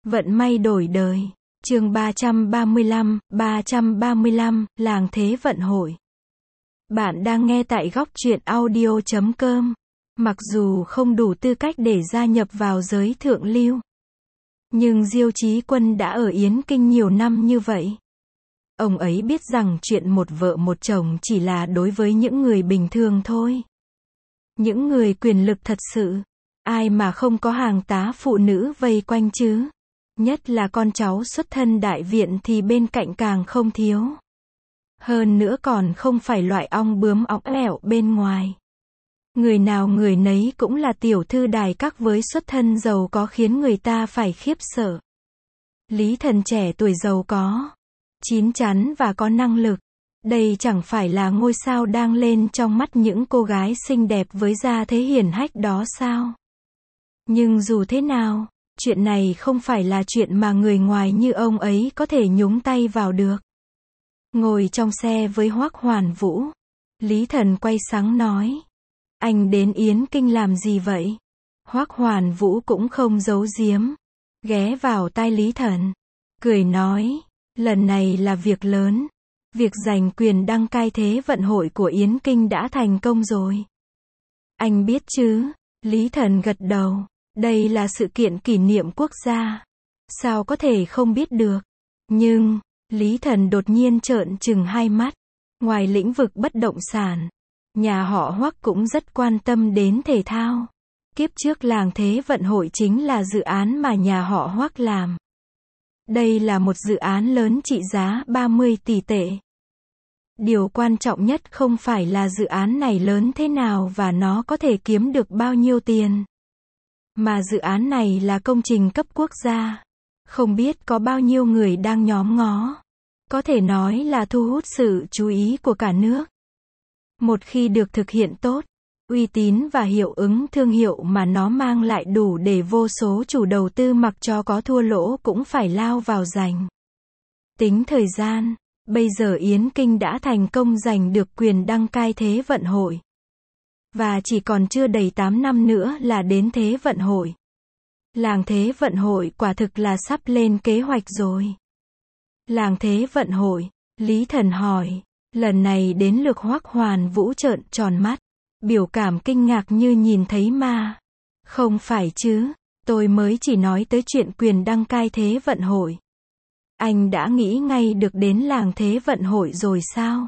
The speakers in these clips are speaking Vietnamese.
Vận may đổi đời. Chương 335, Làng Thế Vận Hội. Bạn đang nghe tại góc truyện audio.com. Mặc dù không đủ tư cách để gia nhập vào giới thượng lưu, nhưng Diêu Chí Quân đã ở Yến Kinh nhiều năm như vậy. Ông ấy biết rằng chuyện một vợ một chồng chỉ là đối với những người bình thường thôi. Những người quyền lực thật sự, ai mà không có hàng tá phụ nữ vây quanh chứ? Nhất là con cháu xuất thân đại viện thì bên cạnh càng không thiếu. Hơn nữa còn không phải loại ong bướm óng ẻo bên ngoài. Người nào người nấy cũng là tiểu thư đài các với xuất thân giàu có khiến người ta phải khiếp sợ. Lý Thần trẻ tuổi giàu có, chín chắn và có năng lực. Đây chẳng phải là ngôi sao đang lên trong mắt những cô gái xinh đẹp với gia thế hiển hách đó sao? Nhưng dù thế nào, chuyện này không phải là chuyện mà người ngoài như ông ấy có thể nhúng tay vào được. Ngồi trong xe với Hoắc Hoàn Vũ, Lý Thần quay sáng nói: anh đến Yến Kinh làm gì vậy? Hoắc Hoàn Vũ cũng không giấu giếm, ghé vào tai Lý Thần, cười nói: lần này là việc lớn. Việc giành quyền đăng cai Thế Vận Hội của Yến Kinh đã thành công rồi. Anh biết chứ? Lý Thần gật đầu. Đây là sự kiện kỷ niệm quốc gia. Sao có thể không biết được? Nhưng, Lý Thần đột nhiên trợn trừng hai mắt. Ngoài lĩnh vực bất động sản, nhà họ Hoắc cũng rất quan tâm đến thể thao. Kiếp trước Làng Thế Vận Hội chính là dự án mà nhà họ Hoắc làm. Đây là một dự án lớn trị giá 30 tỷ tệ. Điều quan trọng nhất không phải là dự án này lớn thế nào và nó có thể kiếm được bao nhiêu tiền, mà dự án này là công trình cấp quốc gia. Không biết có bao nhiêu người đang nhòm ngó. Có thể nói là thu hút sự chú ý của cả nước. Một khi được thực hiện tốt, uy tín và hiệu ứng thương hiệu mà nó mang lại đủ để vô số chủ đầu tư mặc cho có thua lỗ cũng phải lao vào giành. Tính thời gian, bây giờ Yến Kinh đã thành công giành được quyền đăng cai Thế Vận Hội. Và chỉ còn chưa đầy 8 năm nữa là đến Thế Vận Hội. Làng Thế Vận Hội quả thực là sắp lên kế hoạch rồi. Làng Thế Vận Hội, Lý Thần hỏi. Lần này đến lượt Hoắc Hoàn Vũ trợn tròn mắt, biểu cảm kinh ngạc như nhìn thấy ma. Không phải chứ, tôi mới chỉ nói tới chuyện quyền đăng cai Thế Vận Hội. Anh đã nghĩ ngay được đến Làng Thế Vận Hội rồi sao?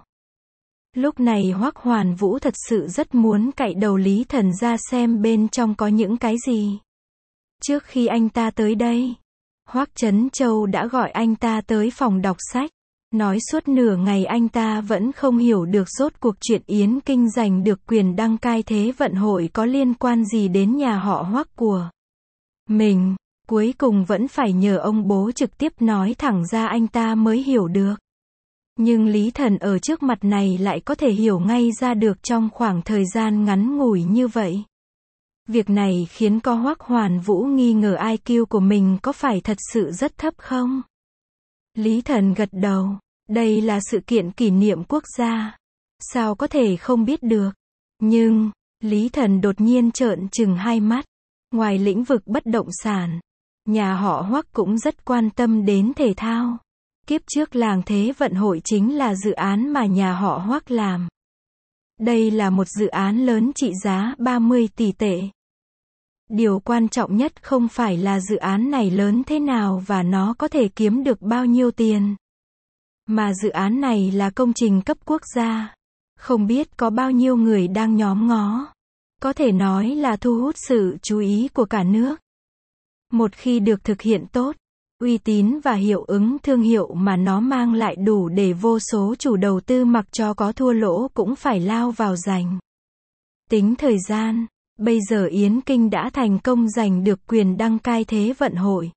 Lúc này Hoắc Hoàn Vũ thật sự rất muốn cạy đầu Lý Thần ra xem bên trong có những cái gì. Trước khi anh ta tới đây, Hoắc Trấn Châu đã gọi anh ta tới phòng đọc sách. Nói suốt nửa ngày anh ta vẫn không hiểu được rốt cuộc chuyện Yến Kinh giành được quyền đăng cai Thế Vận Hội có liên quan gì đến nhà họ Hoắc của mình. Cuối cùng vẫn phải nhờ ông bố trực tiếp nói thẳng ra anh ta mới hiểu được. Nhưng Lý Thần ở trước mặt này lại có thể hiểu ngay ra được trong khoảng thời gian ngắn ngủi như vậy. Việc này khiến có Hoắc Hoàn Vũ nghi ngờ IQ của mình có phải thật sự rất thấp không? Lý Thần gật đầu. Đây là sự kiện kỷ niệm quốc gia. Sao có thể không biết được? Nhưng, Lý Thần đột nhiên trợn trừng hai mắt. Ngoài lĩnh vực bất động sản, nhà họ Hoắc cũng rất quan tâm đến thể thao. Kiếp trước Làng Thế Vận Hội chính là dự án mà nhà họ Hoắc làm. Đây là một dự án lớn trị giá 30 tỷ tệ. Điều quan trọng nhất không phải là dự án này lớn thế nào và nó có thể kiếm được bao nhiêu tiền, mà dự án này là công trình cấp quốc gia. Không biết có bao nhiêu người đang nhòm ngó. Có thể nói là thu hút sự chú ý của cả nước. Một khi được thực hiện tốt, uy tín và hiệu ứng thương hiệu mà nó mang lại đủ để vô số chủ đầu tư mặc cho có thua lỗ cũng phải lao vào giành. Tính thời gian, bây giờ Yến Kinh đã thành công giành được quyền đăng cai Thế Vận Hội.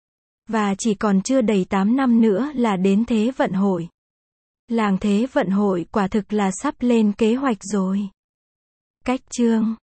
Và chỉ còn chưa đầy 8 năm nữa là đến Thế Vận Hội. Làng Thế Vận Hội quả thực là sắp lên kế hoạch rồi. Cách chương